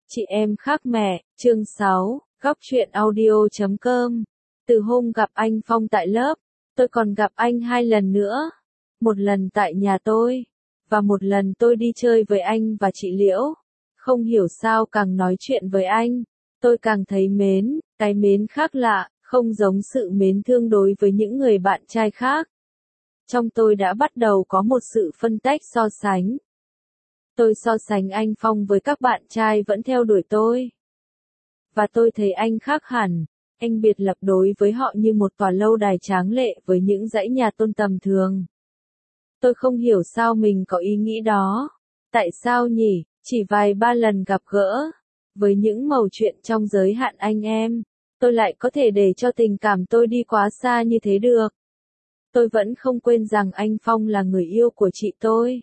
Chị em khác mẹ, chương 6, góc truyện audio.com. Từ hôm gặp anh Phong tại lớp, tôi còn gặp anh 2 lần nữa. Một lần tại nhà tôi, và một lần tôi đi chơi với anh và chị Liễu. Không hiểu sao càng nói chuyện với anh, tôi càng thấy mến, cái mến khác lạ, không giống sự mến thương đối với những người bạn trai khác. Trong tôi đã bắt đầu có một sự phân tách so sánh. Tôi so sánh anh Phong với các bạn trai vẫn theo đuổi tôi. Và tôi thấy anh khác hẳn, anh biệt lập đối với họ như một tòa lâu đài tráng lệ với những dãy nhà tôn tầm thường. Tôi không hiểu sao mình có ý nghĩ đó. Tại sao nhỉ? Chỉ vài ba lần gặp gỡ, với những mẩu chuyện trong giới hạn anh em, tôi lại có thể để cho tình cảm tôi đi quá xa như thế được. Tôi vẫn không quên rằng anh Phong là người yêu của chị tôi.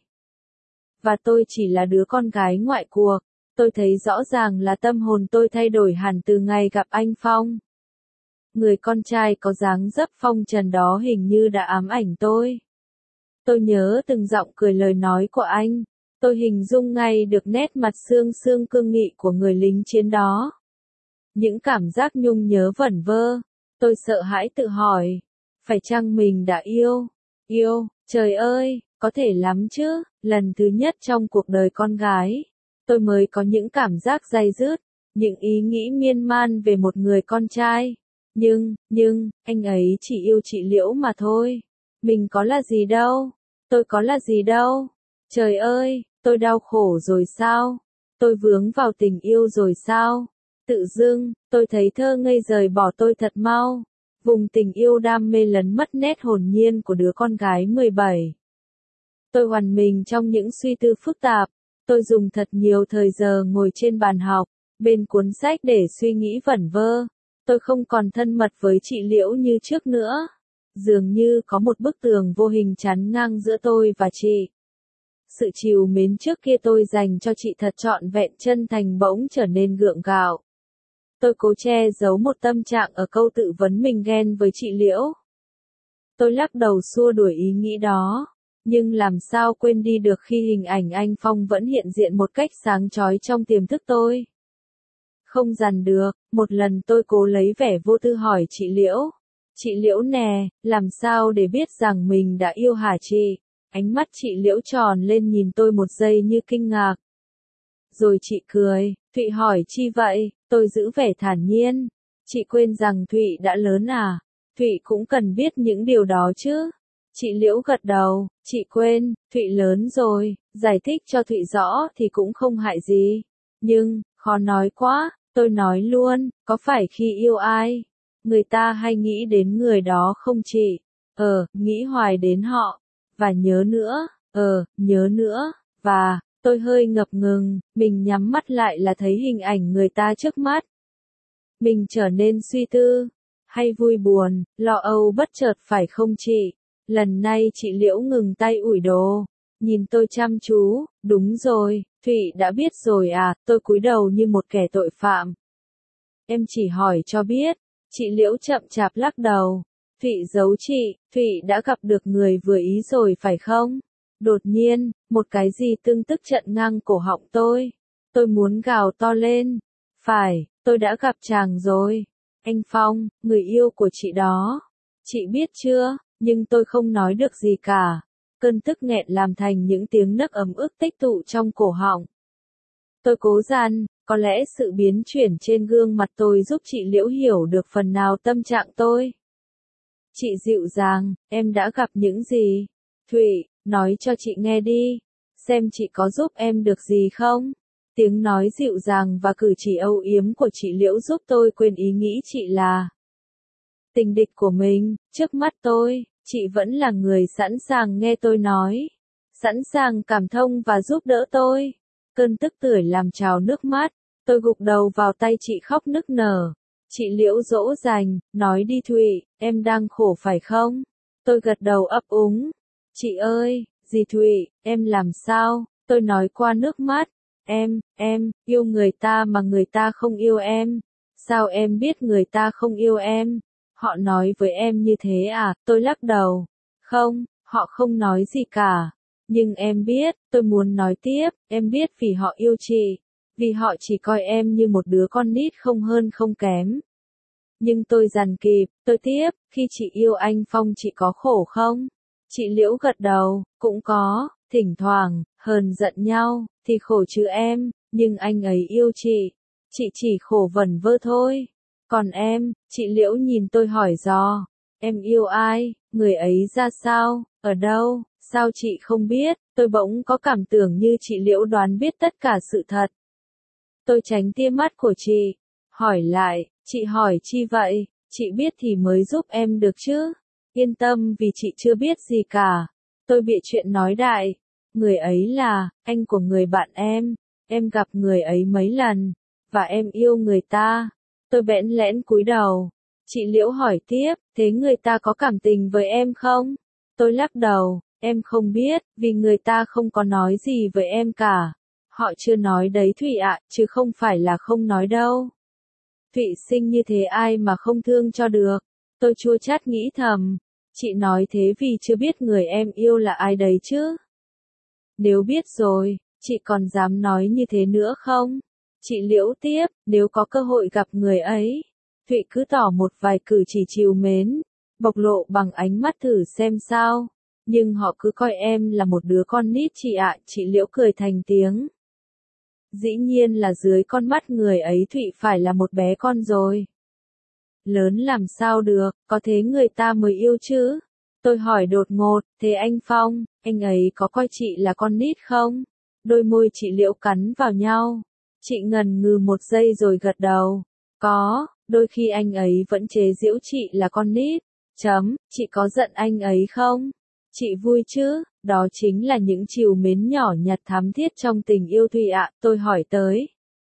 Và tôi chỉ là đứa con gái ngoại cuộc. Tôi thấy rõ ràng là tâm hồn tôi thay đổi hẳn từ ngày gặp anh Phong. Người con trai có dáng dấp phong trần đó hình như đã ám ảnh tôi. Tôi nhớ từng giọng cười lời nói của anh. Tôi hình dung ngay được nét mặt xương xương cương nghị của người lính chiến đó. Những cảm giác nhung nhớ vẩn vơ. Tôi sợ hãi tự hỏi. Phải chăng mình đã yêu? Yêu, trời ơi, có thể lắm chứ. Lần thứ nhất trong cuộc đời con gái, tôi mới có những cảm giác day dứt, những ý nghĩ miên man về một người con trai. Nhưng, anh ấy chỉ yêu chị Liễu mà thôi. Mình có là gì đâu. Tôi có là gì đâu. Trời ơi, tôi đau khổ rồi sao? Tôi vướng vào tình yêu rồi sao? Tự dưng, tôi thấy thơ ngây rời bỏ tôi thật mau. Vùng tình yêu đam mê lấn mất nét hồn nhiên của đứa con gái 17. Tôi hoàn mình trong những suy tư phức tạp. Tôi dùng thật nhiều thời giờ ngồi trên bàn học, bên cuốn sách để suy nghĩ vẩn vơ. Tôi không còn thân mật với chị Liễu như trước nữa. Dường như có một bức tường vô hình chắn ngang giữa tôi và chị. Sự trìu mến trước kia tôi dành cho chị thật trọn vẹn chân thành bỗng trở nên gượng gạo. Tôi cố che giấu một tâm trạng ở câu tự vấn mình ghen với chị Liễu. Tôi lắc đầu xua đuổi ý nghĩ đó. Nhưng làm sao quên đi được khi hình ảnh anh Phong vẫn hiện diện một cách sáng chói trong tiềm thức tôi. Không dằn được, một lần tôi cố lấy vẻ vô tư hỏi chị Liễu. Chị Liễu nè, làm sao để biết rằng mình đã yêu hả chị? Ánh mắt chị Liễu tròn lên nhìn tôi một giây như kinh ngạc. Rồi chị cười, Thụy hỏi chi vậy? Tôi giữ vẻ thản nhiên. Chị quên rằng Thụy đã lớn à? Thụy cũng cần biết những điều đó chứ. Chị Liễu gật đầu, chị quên, Thụy lớn rồi, giải thích cho Thụy rõ thì cũng không hại gì. Nhưng, khó nói quá, tôi nói luôn, có phải khi yêu ai, người ta hay nghĩ đến người đó không chị? Nghĩ hoài đến họ, và nhớ nữa, và, tôi hơi ngập ngừng, mình nhắm mắt lại là thấy hình ảnh người ta trước mắt. Mình trở nên suy tư, hay vui buồn, lo âu bất chợt phải không chị? Lần này chị Liễu ngừng tay ủi đồ, nhìn tôi chăm chú, đúng rồi, Thụy đã biết rồi à, tôi cúi đầu như một kẻ tội phạm. Em chỉ hỏi cho biết, chị Liễu chậm chạp lắc đầu, Thụy giấu chị, Thụy đã gặp được người vừa ý rồi phải không? Đột nhiên, một cái gì tương tức trận ngang cổ họng tôi muốn gào to lên, phải, tôi đã gặp chàng rồi, anh Phong, người yêu của chị đó, chị biết chưa? Nhưng tôi không nói được gì cả. Cơn tức nghẹn làm thành những tiếng nấc ấm ức tích tụ trong cổ họng. Tôi cố dằn, có lẽ sự biến chuyển trên gương mặt tôi giúp chị Liễu hiểu được phần nào tâm trạng tôi. Chị dịu dàng, em đã gặp những gì? Thụy, nói cho chị nghe đi. Xem chị có giúp em được gì không? Tiếng nói dịu dàng và cử chỉ âu yếm của chị Liễu giúp tôi quên ý nghĩ chị là tình địch của mình. Trước mắt tôi, chị vẫn là người sẵn sàng nghe tôi nói, sẵn sàng cảm thông và giúp đỡ tôi. Cơn tức tưởi làm trào nước mắt, tôi gục đầu vào tay chị khóc nức nở. Chị Liễu dỗ dành, nói đi Thụy, em đang khổ phải không? Tôi gật đầu ấp úng. Chị ơi, dì Thụy, em làm sao? Tôi nói qua nước mắt. Em, yêu người ta mà người ta không yêu em. Sao em biết người ta không yêu em? Họ nói với em như thế à? Tôi lắc đầu. Không, họ không nói gì cả. Nhưng em biết, tôi muốn nói tiếp, em biết vì họ yêu chị. vì họ chỉ coi em như một đứa con nít không hơn không kém. Nhưng tôi dằn kịp, tôi tiếp, khi chị yêu anh Phong chị có khổ không? Chị Liễu gật đầu, cũng có, thỉnh thoảng, hờn giận nhau, thì khổ chứ em, nhưng anh ấy yêu chị chỉ khổ vẩn vơ thôi. Còn em, chị Liễu nhìn tôi hỏi dò, em yêu ai, người ấy ra sao, ở đâu, sao chị không biết, tôi bỗng có cảm tưởng như chị Liễu đoán biết tất cả sự thật. Tôi tránh tia mắt của chị, hỏi lại, chị hỏi chi vậy, chị biết thì mới giúp em được chứ. Yên tâm vì chị chưa biết gì cả. Tôi bịa chuyện nói đại. Người ấy là, anh của người bạn em gặp người ấy mấy lần, và em yêu người ta. Tôi bẽn lẽn cúi đầu. Chị Liễu hỏi tiếp, thế người ta có cảm tình với em không? Tôi lắc đầu, em không biết, vì người ta không có nói gì với em cả. Họ chưa nói đấy Thụy ạ, chứ không phải là không nói đâu. Thụy sinh như thế ai mà không thương cho được. Tôi chua chát nghĩ thầm. Chị nói thế vì chưa biết người em yêu là ai đấy chứ. Nếu biết rồi, chị còn dám nói như thế nữa không? Chị Liễu tiếp, nếu có cơ hội gặp người ấy. Thụy cứ tỏ một vài cử chỉ trìu mến, bộc lộ bằng ánh mắt thử xem sao. Nhưng họ cứ coi em là một đứa con nít chị ạ, chị Liễu cười thành tiếng. Dĩ nhiên là dưới con mắt người ấy Thụy phải là một bé con rồi. Lớn làm sao được, có thế người ta mới yêu chứ. Tôi hỏi đột ngột, thế anh Phong, anh ấy có coi chị là con nít không? Đôi môi chị Liễu cắn vào nhau. Chị ngần ngừ một giây rồi gật đầu. Có, đôi khi anh ấy vẫn chế giễu chị là con nít. Chị có giận anh ấy không? Chị vui chứ, đó chính là những trìu mến nhỏ nhặt thắm thiết trong tình yêu Thùy ạ, tôi hỏi tới.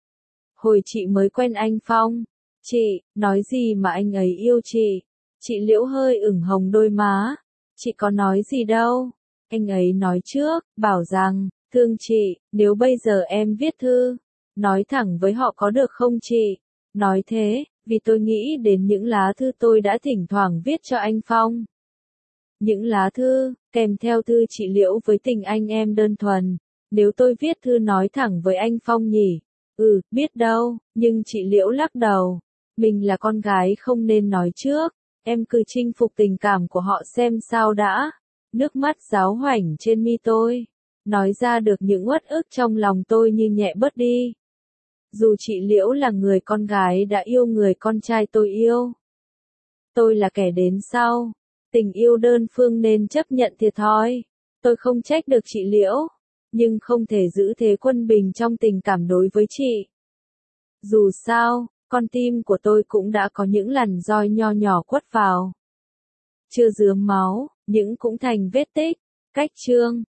Hồi chị mới quen anh Phong, chị, nói gì mà anh ấy yêu chị? Chị Liễu hơi ửng hồng đôi má. Chị có nói gì đâu. Anh ấy nói trước, bảo rằng, thương chị, nếu bây giờ em viết thư, nói thẳng với họ có được không chị? Nói thế, vì tôi nghĩ đến những lá thư tôi đã thỉnh thoảng viết cho anh Phong. Những lá thư, kèm theo thư chị Liễu với tình anh em đơn thuần. Nếu tôi viết thư nói thẳng với anh Phong nhỉ? Biết đâu, nhưng chị Liễu lắc đầu. Mình là con gái không nên nói trước. Em cứ chinh phục tình cảm của họ xem sao đã. Nước mắt ráo hoảnh trên mi tôi. Nói ra được những uất ức trong lòng tôi như nhẹ bớt đi. Dù chị Liễu là người con gái đã yêu người con trai tôi yêu. Tôi là kẻ đến sau. Tình yêu đơn phương nên chấp nhận thiệt thòi. Tôi không trách được chị Liễu. Nhưng không thể giữ thế quân bình trong tình cảm đối với chị. Dù sao, con tim của tôi cũng đã có những lằn roi nho nhỏ quất vào. Chưa rướm máu, nhưng cũng thành vết tích. Cách chương